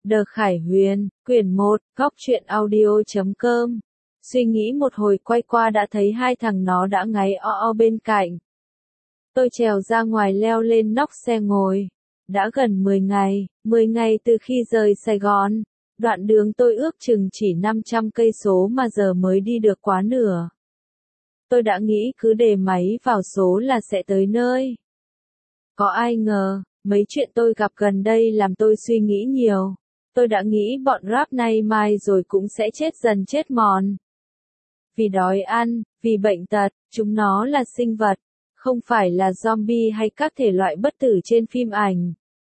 Đờ Khải Huyền, quyển 1, góc truyện audio.com. Suy nghĩ một hồi quay qua đã thấy hai thằng nó đã ngáy o bên cạnh. Tôi trèo ra ngoài leo lên nóc xe ngồi. Đã gần 10 ngày từ khi rời Sài Gòn. Đoạn đường tôi ước chừng chỉ 500 cây số mà giờ mới đi được quá nửa. Tôi đã nghĩ cứ để máy vào số là sẽ tới nơi. Có ai ngờ, mấy chuyện tôi gặp gần đây làm tôi suy nghĩ nhiều. Tôi đã nghĩ bọn rap nay mai rồi cũng sẽ chết dần chết mòn. Vì đói ăn, vì bệnh tật, chúng nó là sinh vật, không phải là zombie hay các thể loại bất tử trên phim ảnh.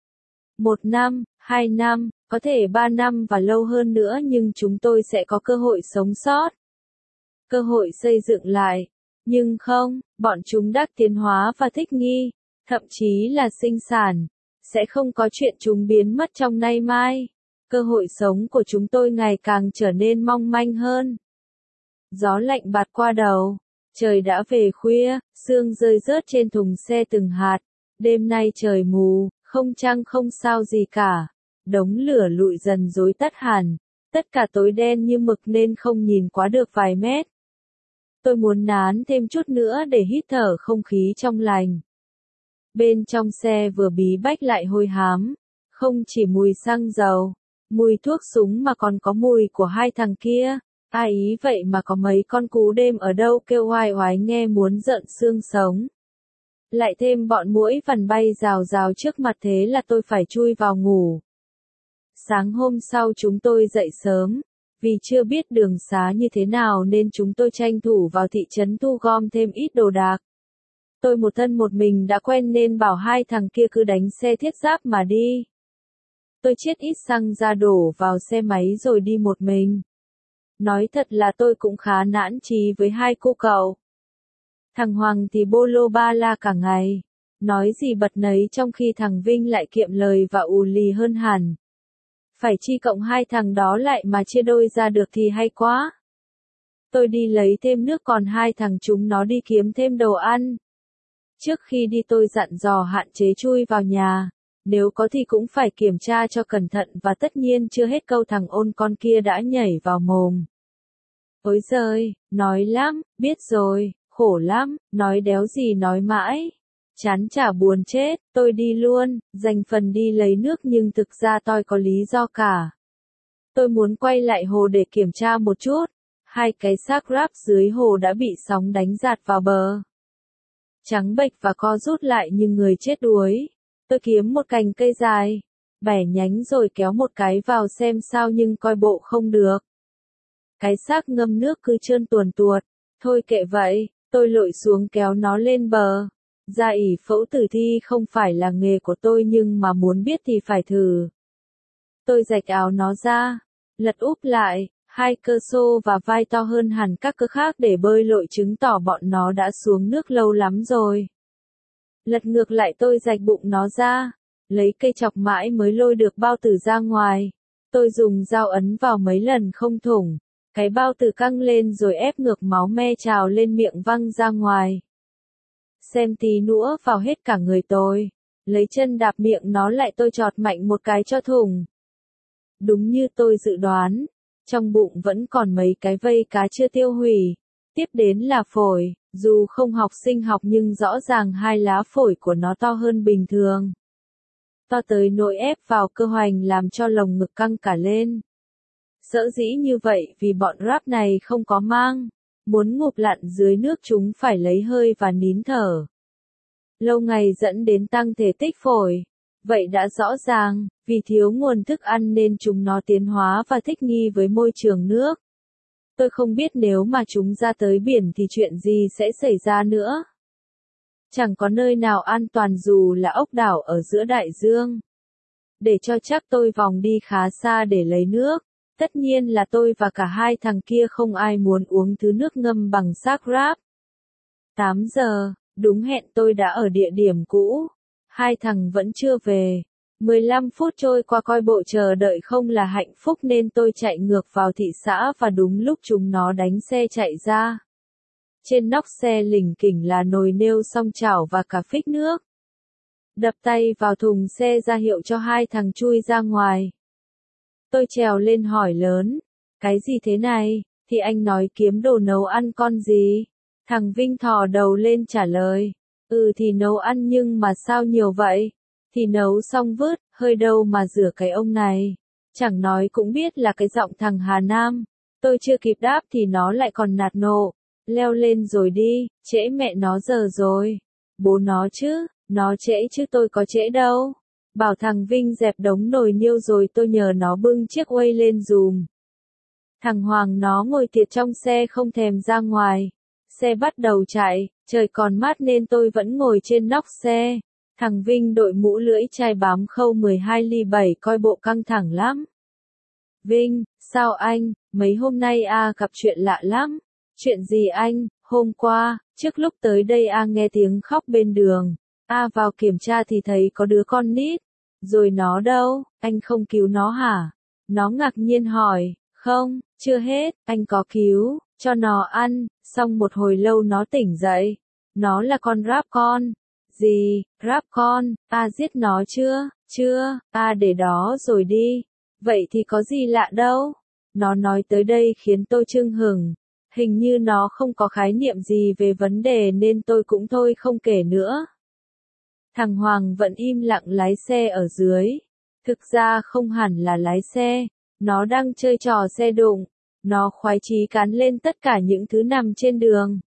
1 năm, 2 năm, có thể 3 năm và lâu hơn nữa nhưng chúng tôi sẽ có cơ hội sống sót. Cơ hội xây dựng lại. Nhưng không, bọn chúng đã tiến hóa và thích nghi, thậm chí là sinh sản. Sẽ không có chuyện chúng biến mất trong nay mai. Cơ hội sống của chúng tôi ngày càng trở nên mong manh hơn. Gió lạnh bạt qua đầu. Trời đã về khuya, sương rơi rớt trên thùng xe từng hạt. Đêm nay trời mù, không trăng không sao gì cả. Đống lửa lụi dần rối tắt hẳn. Tất cả tối đen như mực nên không nhìn quá được vài mét. Tôi muốn nán thêm chút nữa để hít thở không khí trong lành. Bên trong xe vừa bí bách lại hôi hám. Không chỉ mùi xăng dầu, mùi thuốc súng mà còn có mùi của hai thằng kia. Ai ý vậy mà có mấy con cú đêm ở đâu kêu oai oái nghe muốn rợn xương sống. Lại thêm bọn muỗi vằn bay rào rào trước mặt thế là tôi phải chui vào ngủ. Sáng hôm sau chúng tôi dậy sớm. Vì chưa biết đường xá như thế nào nên chúng tôi tranh thủ vào thị trấn thu gom thêm ít đồ đạc. Tôi một thân một mình đã quen nên bảo hai thằng kia cứ đánh xe thiết giáp mà đi. Tôi chiết ít xăng ra đổ vào xe máy rồi đi một mình. Nói thật là tôi cũng khá nản chí với hai cô cậu. Thằng Hoàng thì bô lô ba la cả ngày. Nói gì bật nấy trong khi thằng Vinh lại kiệm lời và ù lì hơn hẳn. Phải chi cộng hai thằng đó lại mà chia đôi ra được thì hay quá. Tôi đi lấy thêm nước còn hai thằng chúng nó đi kiếm thêm đồ ăn. Trước khi đi tôi dặn dò hạn chế chui vào nhà. Nếu có thì cũng phải kiểm tra cho cẩn thận và tất nhiên chưa hết câu thằng ôn con kia đã nhảy vào mồm. Ôi giời, nói lắm, biết rồi, khổ lắm, nói đéo gì nói mãi. Chán chả buồn chết, tôi đi luôn, dành phần đi lấy nước nhưng thực ra tôi có lý do cả. Tôi muốn quay lại hồ để kiểm tra một chút. Hai cái xác ráp dưới hồ đã bị sóng đánh dạt vào bờ. Trắng bệch và co rút lại như người chết đuối. Tôi kiếm một cành cây dài, bẻ nhánh rồi kéo một cái vào xem sao nhưng coi bộ không được. Cái xác ngâm nước cứ trơn tuồn tuột. Thôi kệ vậy, tôi lội xuống kéo nó lên bờ. Ra ỷ phẫu tử thi không phải là nghề của tôi nhưng mà muốn biết thì phải thử. Tôi rạch áo nó ra, lật úp lại, hai cơ xô và vai to hơn hẳn các cơ khác để bơi lội chứng tỏ bọn nó đã xuống nước lâu lắm rồi. Lật ngược lại tôi rạch bụng nó ra, lấy cây chọc mãi mới lôi được bao tử ra ngoài. Tôi dùng dao ấn vào mấy lần không thủng, cái bao tử căng lên rồi ép ngược máu me trào lên miệng văng ra ngoài. Xem tí nữa vào hết cả người tôi, lấy chân đạp miệng nó lại tôi chọt mạnh một cái cho thủng. Đúng như tôi dự đoán, trong bụng vẫn còn mấy cái vây cá chưa tiêu hủy. Tiếp đến là phổi, dù không học sinh học nhưng rõ ràng hai lá phổi của nó to hơn bình thường. To tới nỗi ép vào cơ hoành làm cho lồng ngực căng cả lên. Sợ dĩ như vậy vì bọn rap này không có mang. Muốn ngụp lặn dưới nước chúng phải lấy hơi và nín thở. Lâu ngày dẫn đến tăng thể tích phổi. Vậy đã rõ ràng, vì thiếu nguồn thức ăn nên chúng nó tiến hóa và thích nghi với môi trường nước. Tôi không biết nếu mà chúng ra tới biển thì chuyện gì sẽ xảy ra nữa. Chẳng có nơi nào an toàn dù là ốc đảo ở giữa đại dương. Để cho chắc tôi vòng đi khá xa để lấy nước. Tất nhiên là tôi và cả hai thằng kia không ai muốn uống thứ nước ngâm bằng xác ráp. 8 giờ, đúng hẹn tôi đã ở địa điểm cũ. Hai thằng vẫn chưa về. 15 phút trôi qua coi bộ chờ đợi không là hạnh phúc nên tôi chạy ngược vào thị xã và đúng lúc chúng nó đánh xe chạy ra. Trên nóc xe lỉnh kỉnh là nồi niêu song chảo và cả phích nước. Đập tay vào thùng xe ra hiệu cho hai thằng chui ra ngoài. Tôi trèo lên hỏi lớn. Cái gì thế này? Thì anh nói kiếm đồ nấu ăn con gì? Thằng Vinh thò đầu lên trả lời. Thì nấu ăn nhưng mà sao nhiều vậy? Thì nấu xong vứt, hơi đâu mà rửa cái ông này. Chẳng nói cũng biết là cái giọng thằng Hà Nam. Tôi chưa kịp đáp thì nó lại còn nạt nộ. Leo lên rồi đi, trễ mẹ nó giờ rồi. Bố nó chứ, nó trễ chứ tôi có trễ đâu. Bảo thằng Vinh dẹp đống nồi niêu rồi tôi nhờ nó bưng chiếc quay lên dùm. Thằng Hoàng nó ngồi tiệt trong xe không thèm ra ngoài. Xe bắt đầu chạy, trời còn mát nên tôi vẫn ngồi trên nóc xe. Thằng Vinh đội mũ lưỡi chai bám khâu 12 ly 7 coi bộ căng thẳng lắm. Vinh, sao anh, mấy hôm nay gặp chuyện lạ lắm. Chuyện gì anh? Hôm qua, trước lúc tới đây nghe tiếng khóc bên đường. Vào kiểm tra thì thấy có đứa con nít. Rồi nó đâu, anh không cứu nó hả? Nó ngạc nhiên hỏi, không, chưa hết, anh có cứu, cho nó ăn, xong một hồi lâu nó tỉnh dậy. Nó là con ráp con. Gì, ráp con, giết nó chưa? Chưa, để đó rồi đi. Vậy thì có gì lạ đâu. Nó nói tới đây khiến tôi chưng hửng. Hình như nó không có khái niệm gì về vấn đề nên tôi cũng thôi không kể nữa. Thằng Hoàng vẫn im lặng lái xe ở dưới. Thực ra không hẳn là lái xe. Nó đang chơi trò xe đụng. Nó khoái chí cán lên tất cả những thứ nằm trên đường.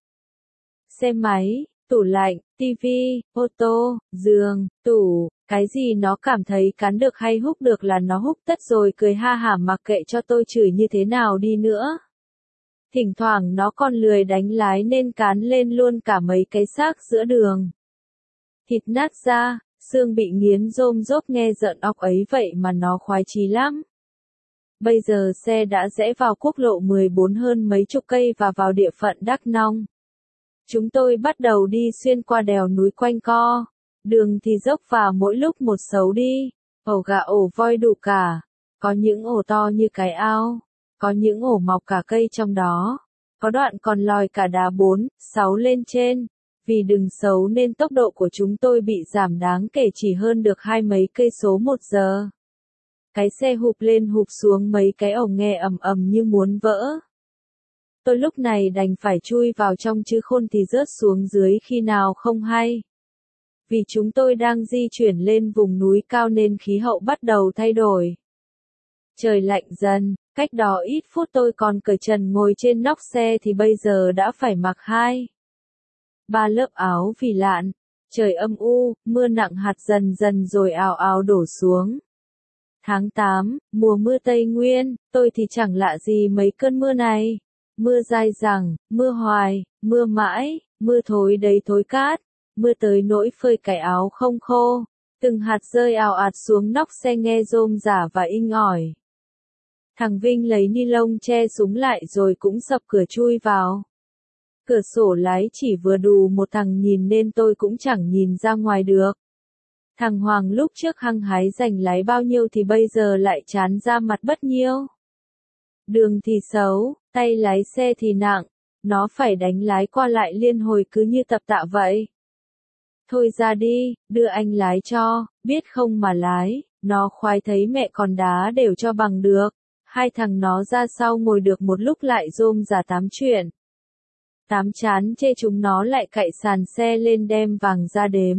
Xe máy, tủ lạnh, tivi, ô tô, giường, tủ, cái gì nó cảm thấy cán được hay húc được là nó húc tất rồi cười ha hả mặc kệ cho tôi chửi như thế nào đi nữa. Thỉnh thoảng nó còn lười đánh lái nên cán lên luôn cả mấy cái xác giữa đường. Thịt nát ra, xương bị nghiến rôm rốp nghe giận óc ấy vậy mà nó khoái chí lắm. Bây giờ xe đã rẽ vào quốc lộ 14 hơn mấy chục cây và vào địa phận Đắk Nông. Chúng tôi bắt đầu đi xuyên qua đèo núi quanh co. Đường thì dốc và mỗi lúc một xấu đi. Ổ gà ổ voi đủ cả. Có những ổ to như cái ao. Có những ổ mọc cả cây trong đó. Có đoạn còn lòi cả đá 4, 6 lên trên. Vì đường xấu nên tốc độ của chúng tôi bị giảm đáng kể chỉ hơn được 20 mấy cây số 1 giờ. Cái xe hụp lên hụp xuống mấy cái ổ nghe ầm ầm như muốn vỡ. Tôi lúc này đành phải chui vào trong chứ khôn thì rớt xuống dưới khi nào không hay. Vì chúng tôi đang di chuyển lên vùng núi cao nên khí hậu bắt đầu thay đổi. Trời lạnh dần, cách đó ít phút tôi còn cởi trần ngồi trên nóc xe thì bây giờ đã phải mặc 2, 3 lớp áo vì lạnh. Trời âm u, mưa nặng hạt dần dần rồi ào ào đổ xuống. Tháng 8, mùa mưa Tây Nguyên, tôi thì chẳng lạ gì mấy cơn mưa này. Mưa dai dẳng, mưa hoài, mưa mãi, mưa thối đấy thối cát, mưa tới nỗi phơi cái áo không khô. Từng hạt rơi ào ạt xuống nóc xe nghe rôm rả và inh ỏi. Thằng Vinh lấy ni lông che súng lại rồi cũng sập cửa chui vào. Cửa sổ lái chỉ vừa đủ một thằng nhìn nên tôi cũng chẳng nhìn ra ngoài được. Thằng Hoàng lúc trước hăng hái giành lái bao nhiêu thì bây giờ lại chán ra mặt bất nhiêu. Đường thì xấu, tay lái xe thì nặng, nó phải đánh lái qua lại liên hồi cứ như tập tạ vậy. Thôi ra đi, đưa anh lái cho, biết không mà lái, nó khoái thấy mẹ còn đá đều cho bằng được. Hai thằng nó ra sau ngồi được một lúc lại rôm rả tám chuyện. Tám chán chê chúng nó lại cạy sàn xe lên đem vàng ra đếm.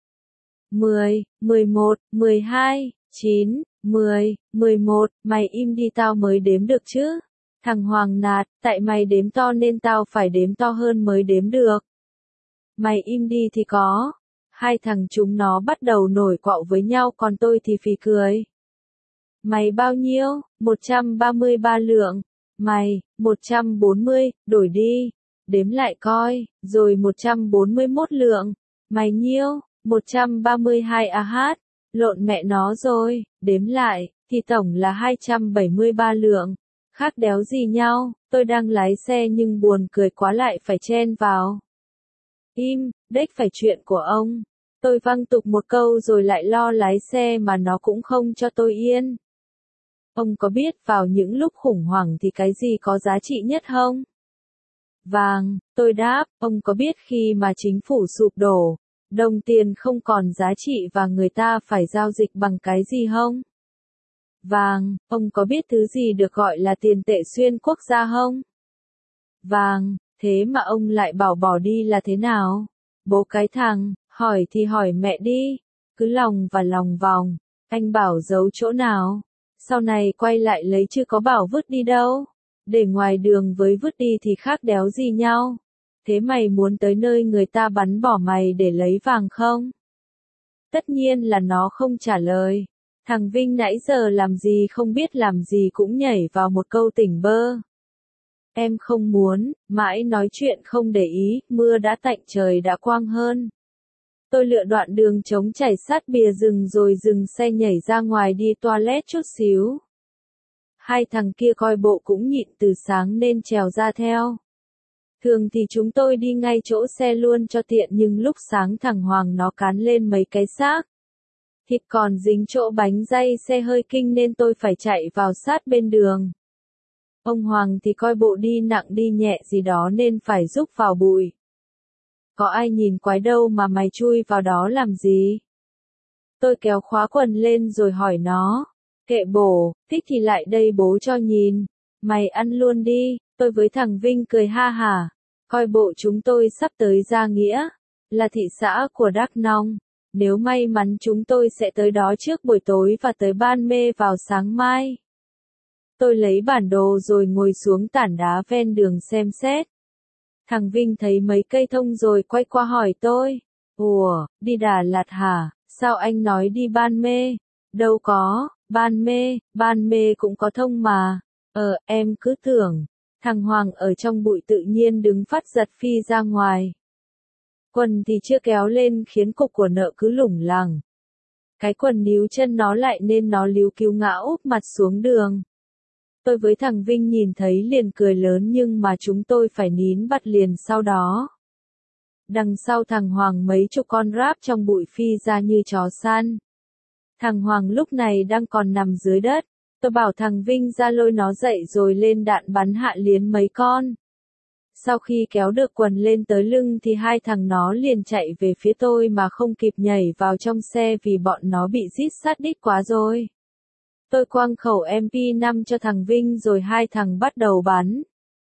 10, 11, 12, 9, 10, 11, mày im đi tao mới đếm được chứ. Thằng Hoàng nạt, tại mày đếm to nên tao phải đếm to hơn mới đếm được. Mày im đi thì có. Hai thằng chúng nó bắt đầu nổi quạo với nhau còn tôi thì phì cười. Mày bao nhiêu? 133 lượng. Mày, 140, đổi đi. Đếm lại coi, rồi 141 lượng. Mày nhiêu? 132 AH. Lộn mẹ nó rồi, đếm lại, thì tổng là 273 lượng. Khác đéo gì nhau, tôi đang lái xe nhưng buồn cười quá lại phải chen vào. Im, đếch phải chuyện của ông. Tôi văng tục một câu rồi lại lo lái xe mà nó cũng không cho tôi yên. Ông có biết vào những lúc khủng hoảng thì cái gì có giá trị nhất không? Vàng, tôi đáp, ông có biết khi mà chính phủ sụp đổ, đồng tiền không còn giá trị và người ta phải giao dịch bằng cái gì không? Vàng, ông có biết thứ gì được gọi là tiền tệ xuyên quốc gia không? Vàng, thế mà ông lại bảo bỏ đi là thế nào? Bố cái thằng, hỏi thì hỏi mẹ đi, cứ lòng và lòng vòng, anh bảo giấu chỗ nào? Sau này quay lại lấy chứ có bảo vứt đi đâu. Để ngoài đường với vứt đi thì khác đéo gì nhau. Thế mày muốn tới nơi người ta bắn bỏ mày để lấy vàng không? Tất nhiên là nó không trả lời. Thằng Vinh nãy giờ làm gì không biết làm gì cũng nhảy vào một câu tỉnh bơ. Em không muốn, mãi nói chuyện không để ý, mưa đã tạnh trời đã quang hơn. Tôi lựa đoạn đường trống chảy sát bìa rừng rồi dừng xe nhảy ra ngoài đi toilet chút xíu. Hai thằng kia coi bộ cũng nhịn từ sáng nên trèo ra theo. Thường thì chúng tôi đi ngay chỗ xe luôn cho tiện nhưng lúc sáng thằng Hoàng nó cán lên mấy cái xác. Thịt còn dính chỗ bánh day xe hơi kinh nên tôi phải chạy vào sát bên đường. Ông Hoàng thì coi bộ đi nặng đi nhẹ gì đó nên phải rúc vào bụi. Có ai nhìn quái đâu mà mày chui vào đó làm gì? Tôi kéo khóa quần lên rồi hỏi nó. Kệ bổ, thích thì lại đây bố cho nhìn. Mày ăn luôn đi, tôi với thằng Vinh cười ha hả. Coi bộ chúng tôi sắp tới Gia Nghĩa, là thị xã của Đắk Nông. Nếu may mắn chúng tôi sẽ tới đó trước buổi tối và tới Ban Mê vào sáng mai. Tôi lấy bản đồ rồi ngồi xuống tảng đá ven đường xem xét. Thằng Vinh thấy mấy cây thông rồi quay qua hỏi tôi. Ủa, đi Đà Lạt hả? Sao anh nói đi Ban Mê? Đâu có, Ban Mê cũng có thông mà. Em cứ tưởng. Thằng Hoàng ở trong bụi tự nhiên đứng phát giật phi ra ngoài. Quần thì chưa kéo lên khiến cục của nợ cứ lủng lẳng. Cái quần níu chân nó lại nên nó líu kíu ngã úp mặt xuống đường. Tôi với thằng Vinh nhìn thấy liền cười lớn nhưng mà chúng tôi phải nín bặt liền sau đó. Đằng sau thằng Hoàng mấy chục con ráp trong bụi phi ra như chó săn. Thằng Hoàng lúc này đang còn nằm dưới đất. Tôi bảo thằng Vinh ra lôi nó dậy rồi lên đạn bắn hạ liến mấy con. Sau khi kéo được quần lên tới lưng thì hai thằng nó liền chạy về phía tôi mà không kịp nhảy vào trong xe vì bọn nó bị rít sát đít quá rồi. Tôi quăng khẩu MP5 cho thằng Vinh rồi hai thằng bắt đầu bắn.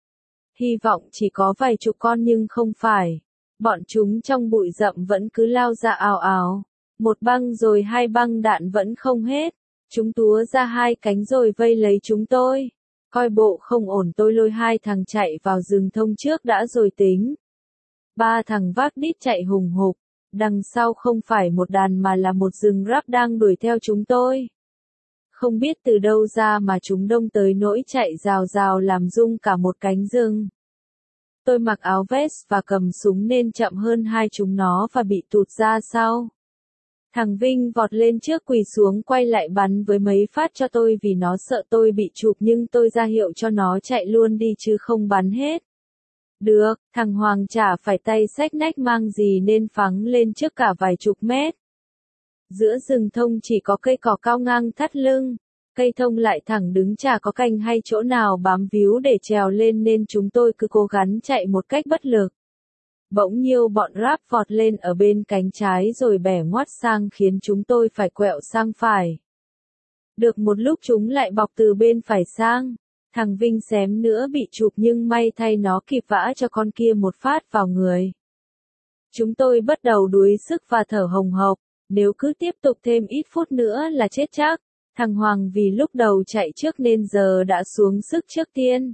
Hy vọng chỉ có vài chục con nhưng không phải. Bọn chúng trong bụi rậm vẫn cứ lao ra ào ào. Một băng rồi hai băng đạn vẫn không hết. Chúng túa ra hai cánh rồi vây lấy chúng tôi. Coi bộ không ổn tôi lôi hai thằng chạy vào rừng thông trước đã rồi tính. Ba thằng vác đít chạy hùng hục. Đằng sau không phải một đàn mà là một rừng rap đang đuổi theo chúng tôi. Không biết từ đâu ra mà chúng đông tới nỗi chạy rào rào làm rung cả một cánh rừng. Tôi mặc áo vest và cầm súng nên chậm hơn hai chúng nó và bị tụt ra sau. Thằng Vinh vọt lên trước quỳ xuống quay lại bắn với mấy phát cho tôi vì nó sợ tôi bị chụp nhưng tôi ra hiệu cho nó chạy luôn đi chứ không bắn hết. Được, thằng Hoàng chả phải tay xách nách mang gì nên phóng lên trước cả vài chục mét. Giữa rừng thông chỉ có cây cỏ cao ngang thắt lưng, cây thông lại thẳng đứng chả có cành hay chỗ nào bám víu để trèo lên nên chúng tôi cứ cố gắng chạy một cách bất lực. Bỗng nhiêu bọn rap vọt lên ở bên cánh trái rồi bẻ ngoắt sang khiến chúng tôi phải quẹo sang phải. Được một lúc chúng lại bọc từ bên phải sang. Thằng Vinh xém nữa bị chụp nhưng may thay nó kịp vã cho con kia một phát vào người. Chúng tôi bắt đầu đuối sức và thở hồng hộc. Nếu cứ tiếp tục thêm ít phút nữa là chết chắc. Thằng Hoàng vì lúc đầu chạy trước nên giờ đã xuống sức trước tiên.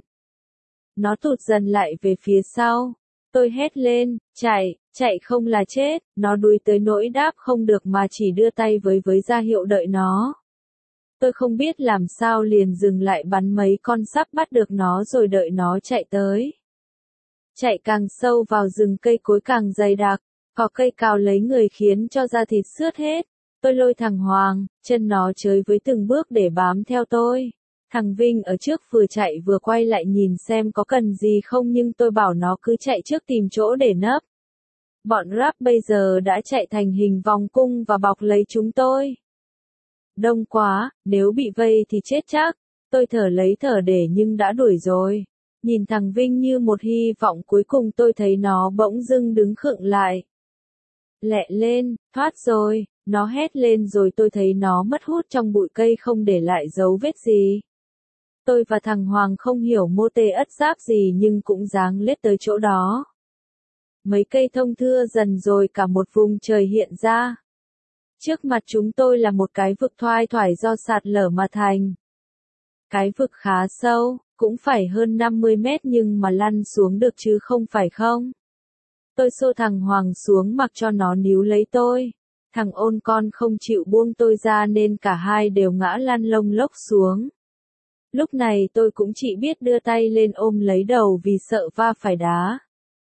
Nó tụt dần lại về phía sau. Tôi hét lên, chạy không là chết, nó đuối tới nỗi đáp không được mà chỉ đưa tay với ra hiệu đợi nó. Tôi không biết làm sao liền dừng lại bắn mấy con sắp bắt được nó rồi đợi nó chạy tới. Chạy càng sâu vào rừng cây cối càng dày đặc, cỏ cây cào lấy người khiến cho da thịt sướt hết. Tôi lôi thằng Hoàng, chân nó chới với từng bước để bám theo tôi. Thằng Vinh ở trước vừa chạy vừa quay lại nhìn xem có cần gì không nhưng tôi bảo nó cứ chạy trước tìm chỗ để nấp. Bọn rap bây giờ đã chạy thành hình vòng cung và bọc lấy chúng tôi. Đông quá, nếu bị vây thì chết chắc. Tôi thở lấy thở để nhưng đã đuổi rồi. Nhìn thằng Vinh như một hy vọng cuối cùng tôi thấy nó bỗng dưng đứng khựng lại. Lẹ lên, thoát rồi, Nó hét lên rồi tôi thấy nó mất hút trong bụi cây không để lại dấu vết gì. Tôi và thằng Hoàng không hiểu mô tê ất giáp gì nhưng cũng dáng lết tới chỗ đó. Mấy cây thông thưa dần rồi cả một vùng trời hiện ra. Trước mặt chúng tôi là một cái vực thoai thoải do sạt lở mà thành. Cái vực khá sâu, cũng phải hơn 50 mét nhưng mà lăn xuống được chứ không phải không. Tôi xô thằng Hoàng xuống mặc cho nó níu lấy tôi. Thằng ôn con không chịu buông tôi ra nên cả hai đều ngã lăn lông lốc xuống. Lúc này tôi cũng chỉ biết đưa tay lên ôm lấy đầu vì sợ va phải đá.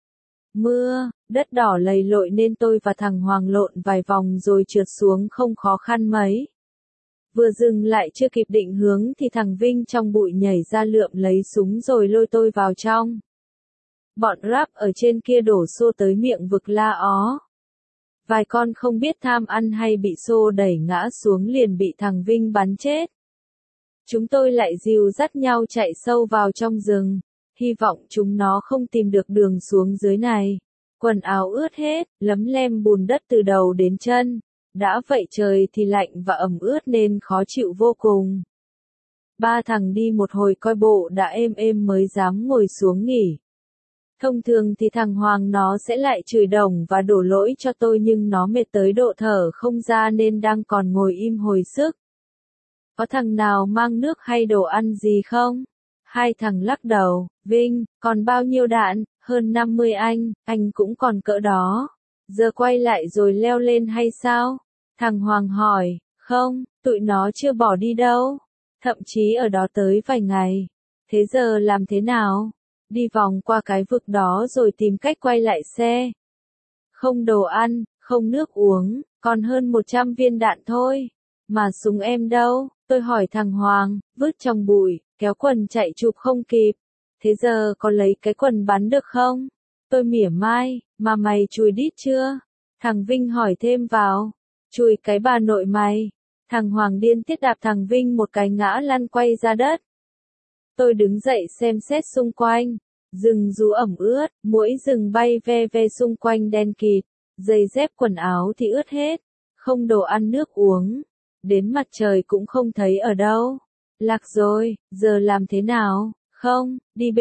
Mưa, đất đỏ lầy lội nên tôi và thằng Hoàng lộn vài vòng rồi trượt xuống không khó khăn mấy. Vừa dừng lại chưa kịp định hướng thì thằng Vinh trong bụi nhảy ra lượm lấy súng rồi lôi tôi vào trong. Bọn rap ở trên kia đổ xô tới miệng vực la ó. Vài con không biết tham ăn hay bị xô đẩy ngã xuống liền bị thằng Vinh bắn chết. Chúng tôi lại dìu dắt nhau chạy sâu vào trong rừng, hy vọng chúng nó không tìm được đường xuống dưới này. Quần áo ướt hết, lấm lem bùn đất từ đầu đến chân. Đã vậy trời thì lạnh và ẩm ướt nên khó chịu vô cùng. Ba thằng đi một hồi coi bộ đã êm êm mới dám ngồi xuống nghỉ. Thông thường thì thằng Hoàng nó sẽ lại chửi đồng và đổ lỗi cho tôi nhưng nó mệt tới độ thở không ra nên đang còn ngồi im hồi sức. Có thằng nào mang nước hay đồ ăn gì không? Hai thằng lắc đầu. Vinh, còn bao nhiêu đạn? Hơn 50 anh cũng còn cỡ đó. Giờ quay lại rồi leo lên hay sao? Thằng Hoàng hỏi. Không, tụi nó chưa bỏ đi đâu. Thậm chí ở đó tới vài ngày. Thế giờ làm thế nào? Đi vòng qua cái vực đó rồi tìm cách quay lại xe. Không đồ ăn, không nước uống, còn hơn 100 viên đạn thôi. Mà súng em đâu? Tôi hỏi thằng Hoàng, vứt trong bụi, kéo quần chạy chụp không kịp. Thế giờ có lấy cái quần bắn được không? Tôi mỉa mai, mà mày chùi đít chưa? Thằng Vinh hỏi thêm vào. Chùi cái bà nội mày. Thằng Hoàng điên tiết đạp thằng Vinh một cái ngã lăn quay ra đất. Tôi đứng dậy xem xét xung quanh. Rừng rú ẩm ướt, muỗi rừng bay ve ve xung quanh đen kịt. Giày dép quần áo thì ướt hết. Không đồ ăn nước uống. Đến mặt trời cũng không thấy ở đâu. Lạc rồi, giờ làm thế nào? Không, đi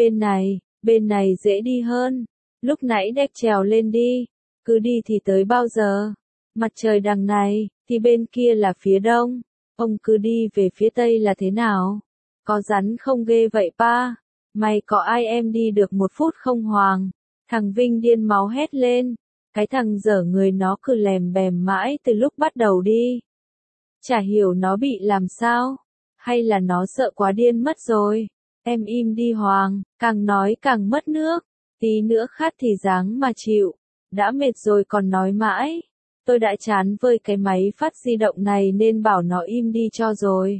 bên này dễ đi hơn. Lúc nãy đếch trèo lên đi. Cứ đi thì tới bao giờ? Mặt trời đằng này, thì bên kia là phía đông. Ông cứ đi về phía tây là thế nào? Có rắn không ghê vậy pa? Mày có ai em đi được 1 phút không Hoàng? Thằng Vinh điên máu hét lên. Cái thằng dở người nó cứ lèm bèm mãi từ lúc bắt đầu đi. Chả hiểu nó bị làm sao. Hay là nó sợ quá điên mất rồi. Em im đi Hoàng, càng nói càng mất nước. Tí nữa khát thì dáng mà chịu. Đã mệt rồi còn nói mãi. Tôi đã chán với cái máy phát di động này nên bảo nó im đi cho rồi.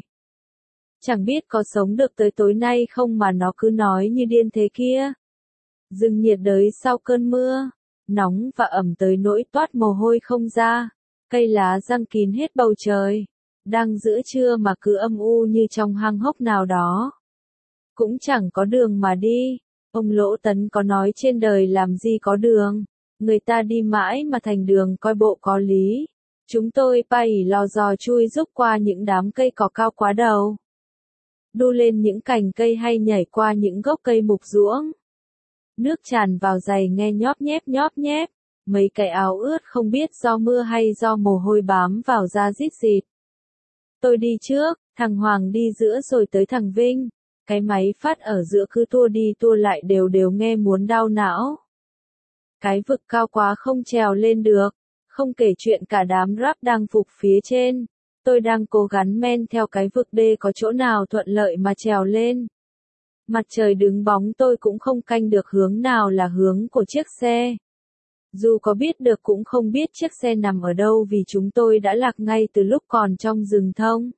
Chẳng biết có sống được tới tối nay không mà nó cứ nói như điên thế kia. Rừng nhiệt đới sau cơn mưa. Nóng và ẩm tới nỗi toát mồ hôi không ra. Cây lá răng kín hết bầu trời. Đang giữa trưa mà cứ âm u như trong hang hốc nào đó. Cũng chẳng có đường mà đi. Ông Lỗ Tấn có nói trên đời làm gì có đường. Người ta đi mãi mà thành đường coi bộ có lý. Chúng tôi bay lò dò chui rúc qua những đám cây cỏ cao quá đầu. Đu lên những cành cây hay nhảy qua những gốc cây mục ruỗng. Nước tràn vào giày nghe nhóp nhép. Mấy cái áo ướt không biết do mưa hay do mồ hôi bám vào da rít rịt. Tôi đi trước, thằng Hoàng đi giữa rồi tới thằng Vinh. Cái máy phát ở giữa cứ tua đi tua lại đều nghe muốn đau não. Cái vực cao quá không trèo lên được. Không kể chuyện cả đám rap đang phục phía trên. Tôi đang cố gắng men theo cái vực đê có chỗ nào thuận lợi mà trèo lên. Mặt trời đứng bóng tôi cũng không canh được hướng nào là hướng của chiếc xe. Dù có biết được cũng không biết chiếc xe nằm ở đâu vì chúng tôi đã lạc ngay từ lúc còn trong rừng thông.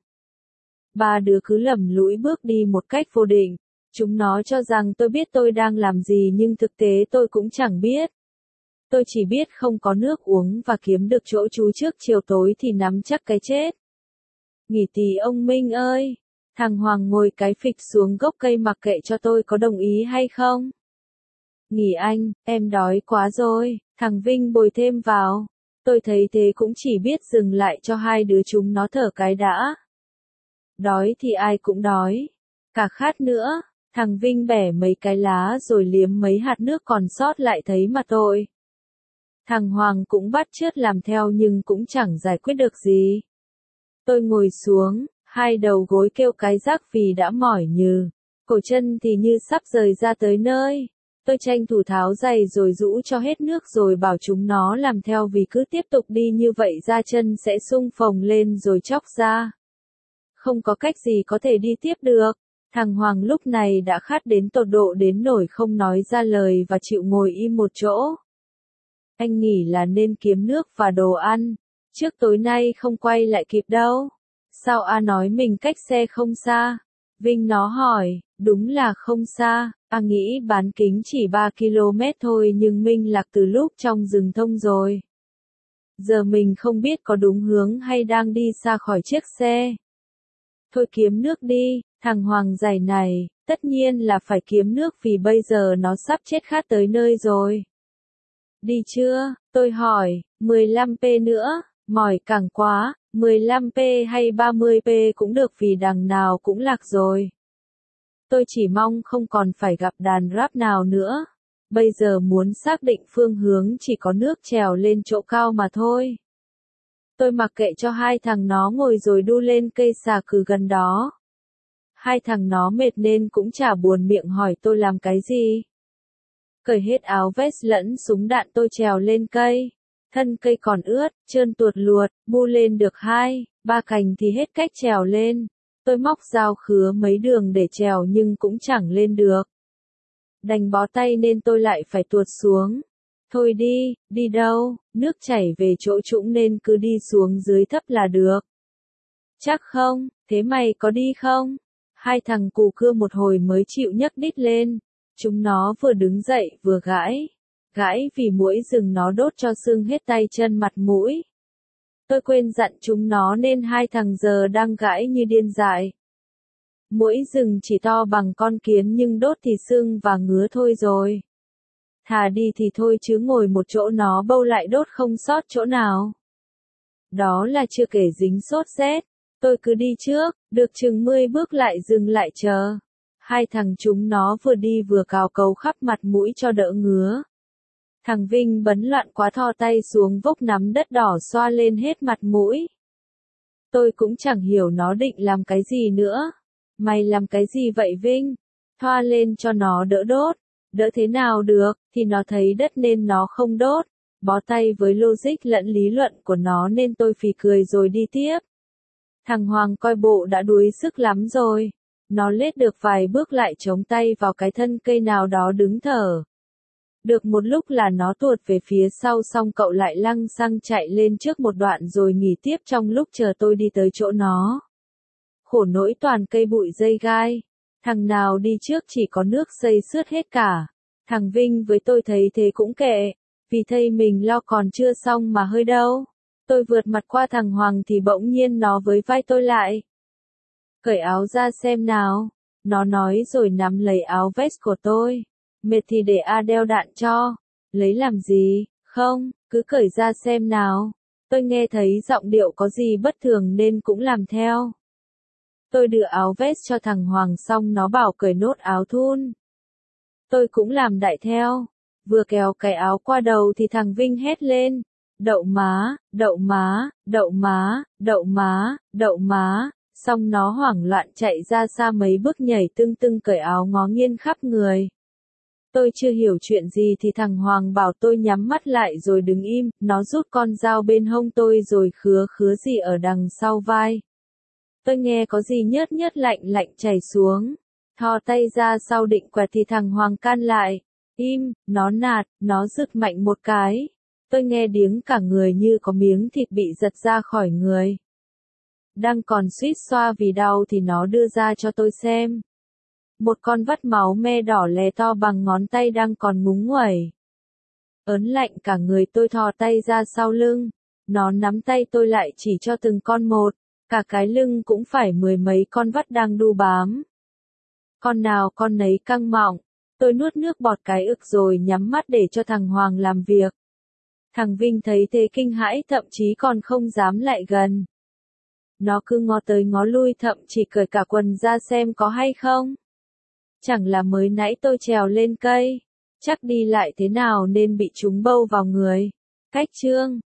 Ba đứa cứ lầm lũi bước đi một cách vô định. Chúng nó cho rằng tôi biết tôi đang làm gì nhưng thực tế tôi cũng chẳng biết. Tôi chỉ biết không có nước uống và kiếm được chỗ trú trước chiều tối thì nắm chắc cái chết. Nghỉ tí ông Minh ơi. Thằng Hoàng ngồi cái phịch xuống gốc cây mặc kệ cho tôi có đồng ý hay không. Nghỉ anh, em đói quá rồi. Thằng Vinh bồi thêm vào. Tôi thấy thế cũng chỉ biết dừng lại cho hai đứa chúng nó thở cái đã. Đói thì ai cũng đói. Cả khát nữa. Thằng Vinh bẻ mấy cái lá rồi liếm mấy hạt nước còn sót lại thấy mà tội. Thằng Hoàng cũng bắt chước làm theo nhưng cũng chẳng giải quyết được gì. Tôi ngồi xuống, hai đầu gối kêu cái rắc vì đã mỏi nhừ. Cổ chân thì như sắp rời ra tới nơi. Tôi tranh thủ tháo giày rồi rũ cho hết nước rồi bảo chúng nó làm theo vì cứ tiếp tục đi như vậy da chân sẽ sung phồng lên rồi chóc ra. Không có cách gì có thể đi tiếp được. Thằng Hoàng lúc này đã khát đến tột độ đến nỗi không nói ra lời và chịu ngồi im một chỗ. Anh nghĩ là nên kiếm nước và đồ ăn. Trước tối nay không quay lại kịp đâu. Sao A nói mình cách xe không xa? Vinh nó hỏi, đúng là không xa. A nghĩ bán kính chỉ 3 km thôi nhưng Minh lạc từ lúc trong rừng thông rồi. Giờ mình không biết có đúng hướng hay đang đi xa khỏi chiếc xe. Thôi kiếm nước đi, thằng Hoàng giày này, tất nhiên là phải kiếm nước vì bây giờ nó sắp chết khát tới nơi rồi. Đi chưa? Tôi hỏi, 15p nữa, mỏi càng quá, 15p hay 30p cũng được vì đằng nào cũng lạc rồi. Tôi chỉ mong không còn phải gặp đàn rap nào nữa. Bây giờ muốn xác định phương hướng chỉ có nước trèo lên chỗ cao mà thôi. Tôi mặc kệ cho hai thằng nó ngồi rồi đu lên cây xà cừ gần đó. Hai thằng nó mệt nên cũng chả buồn miệng hỏi tôi làm cái gì. Cởi hết áo vest lẫn súng đạn tôi trèo lên cây. Thân cây còn ướt, trơn tuột luột, bu lên được 2, 3 cành thì hết cách trèo lên. Tôi móc dao khứa mấy đường để trèo nhưng cũng chẳng lên được. Đành bó tay nên tôi lại phải tuột xuống. Thôi đi, đi đâu, nước chảy về chỗ trũng nên cứ đi xuống dưới thấp là được. Chắc không, thế mày có đi không? Hai thằng cù cưa một hồi mới chịu nhấc đít lên. Chúng nó vừa đứng dậy vừa gãi. Gãi vì muỗi rừng nó đốt cho sưng hết tay chân mặt mũi. Tôi quên dặn chúng nó nên hai thằng giờ đang gãi như điên dại. Muỗi rừng chỉ to bằng con kiến nhưng đốt thì sưng và ngứa thôi rồi. Thà đi thì thôi chứ ngồi một chỗ nó bâu lại đốt không sót chỗ nào. Đó là chưa kể dính sốt rét. Tôi cứ đi trước, được chừng 10 bước lại dừng lại chờ. Hai thằng chúng nó vừa đi vừa cào cấu khắp mặt mũi cho đỡ ngứa. Thằng Vinh bấn loạn quá thò tay xuống vốc nắm đất đỏ xoa lên hết mặt mũi. Tôi cũng chẳng hiểu nó định làm cái gì nữa. Mày làm cái gì vậy Vinh? Thoa lên cho nó đỡ đốt. Đỡ thế nào được, thì nó thấy đất nên nó không đốt. Bó tay với logic lẫn lý luận của nó nên tôi phì cười rồi đi tiếp. Thằng Hoàng coi bộ đã đuối sức lắm rồi. Nó lết được vài bước lại chống tay vào cái thân cây nào đó đứng thở. Được một lúc là nó tuột về phía sau xong cậu lại lăng xăng chạy lên trước một đoạn rồi nghỉ tiếp trong lúc chờ tôi đi tới chỗ nó. Khổ nỗi toàn cây bụi dây gai. Thằng nào đi trước chỉ có nước xây xước hết cả. Thằng Vinh với tôi thấy thế cũng kệ. Vì thây mình lo còn chưa xong mà hơi đâu. Tôi vượt mặt qua thằng Hoàng thì bỗng nhiên nó với vai tôi lại. Cởi áo ra xem nào. Nó nói rồi nắm lấy áo vest của tôi. Mệt thì để A đeo đạn cho. Lấy làm gì, không, cứ cởi ra xem nào. Tôi nghe thấy giọng điệu có gì bất thường nên cũng làm theo. Tôi đưa áo vest cho thằng Hoàng xong nó bảo cởi nốt áo thun. Tôi cũng làm đại theo. Vừa kéo cái áo qua đầu thì thằng Vinh hét lên. Đậu má, đậu má, đậu má, đậu má, đậu má. Xong nó hoảng loạn chạy ra xa mấy bước nhảy tưng tưng cởi áo ngó nghiêng khắp người. Tôi chưa hiểu chuyện gì thì thằng Hoàng bảo tôi nhắm mắt lại rồi đứng im, nó rút con dao bên hông tôi rồi khứa khứa gì ở đằng sau vai. Tôi nghe có gì nhớt nhớt lạnh lạnh chảy xuống. Thò tay ra sau định quẹt thì thằng Hoàng can lại. Im, nó nạt, nó giựt mạnh một cái. Tôi nghe điếng cả người như có miếng thịt bị giật ra khỏi người. Đang còn suýt xoa vì đau thì nó đưa ra cho tôi xem. Một con vắt máu me đỏ lè to bằng ngón tay đang còn ngúng nguẩy. Ớn lạnh cả người tôi thò tay ra sau lưng. Nó nắm tay tôi lại chỉ cho từng con một. Cả cái lưng cũng phải 10 mấy con vắt đang đu bám. Con nào con nấy căng mọng. Tôi nuốt nước bọt cái ực rồi nhắm mắt để cho thằng Hoàng làm việc. Thằng Vinh thấy thế kinh hãi thậm chí còn không dám lại gần. Nó cứ ngó tới ngó lui thậm chí cởi cả quần ra xem có hay không. Chẳng là mới nãy tôi trèo lên cây, chắc đi lại thế nào nên bị trúng bâu vào người. Cách chương